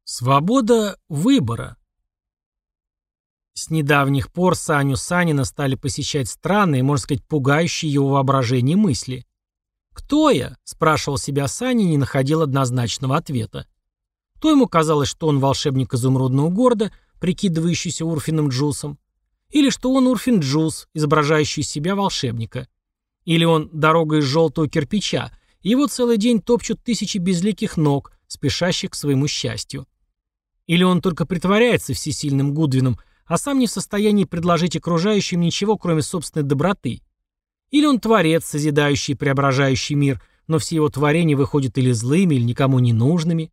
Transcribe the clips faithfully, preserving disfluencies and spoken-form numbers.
Свобода выбора. С недавних пор Саню Санина стали посещать странные, можно сказать, пугающие его воображение мысли. «Кто я?» – спрашивал себя Саня и не находил однозначного ответа. То ему казалось, что он волшебник изумрудного города, прикидывающийся Урфином Джусом, или что он Урфин Джус, изображающий из себя волшебника. Или он дорога из желтого кирпича, и его целый день топчут тысячи безликих ног, спешащих к своему счастью. Или он только притворяется всесильным Гудвином, а сам не в состоянии предложить окружающим ничего, кроме собственной доброты. Или он творец, созидающий и преображающий мир, но все его творения выходят или злыми, или никому не нужными.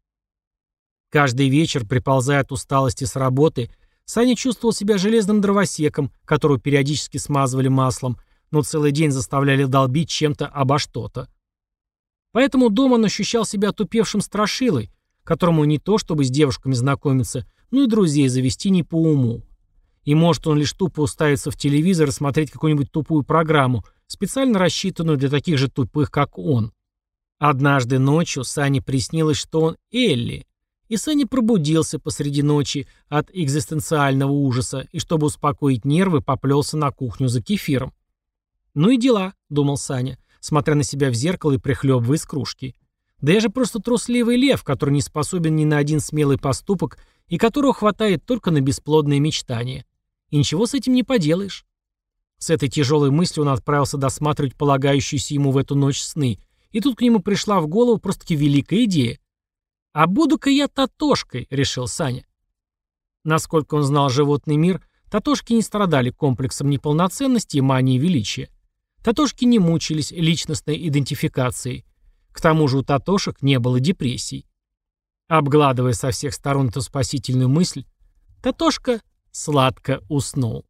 Каждый вечер, приползая от усталости с работы, Саня чувствовал себя железным дровосеком, которого периодически смазывали маслом, но целый день заставляли долбить чем-то обо что-то. Поэтому дома он ощущал себя отупевшим страшилой, которому не то чтобы с девушками знакомиться, но и друзей завести не по уму. И может он лишь тупо уставиться в телевизор и смотреть какую-нибудь тупую программу, специально рассчитанную для таких же тупых, как он. Однажды ночью Сане приснилось, что он Элли, и Саня пробудился посреди ночи от экзистенциального ужаса и, чтобы успокоить нервы, поплелся на кухню за кефиром. «Ну и дела», — думал Саня, смотря на себя в зеркало и прихлебывая из кружки. «Да я же просто трусливый лев, который не способен ни на один смелый поступок и которого хватает только на бесплодные мечтания. И ничего с этим не поделаешь». С этой тяжелой мыслью он отправился досматривать полагающиеся ему в эту ночь сны, и тут к нему пришла в голову просто-таки великая идея. «А буду-ка я Татошкой», — решил Саня. Насколько он знал животный мир, Татошки не страдали комплексом неполноценности и мании величия. Татошки не мучились личностной идентификацией. К тому же у татошек не было депрессий. Обгладывая со всех сторон эту спасительную мысль, Татошка сладко уснул.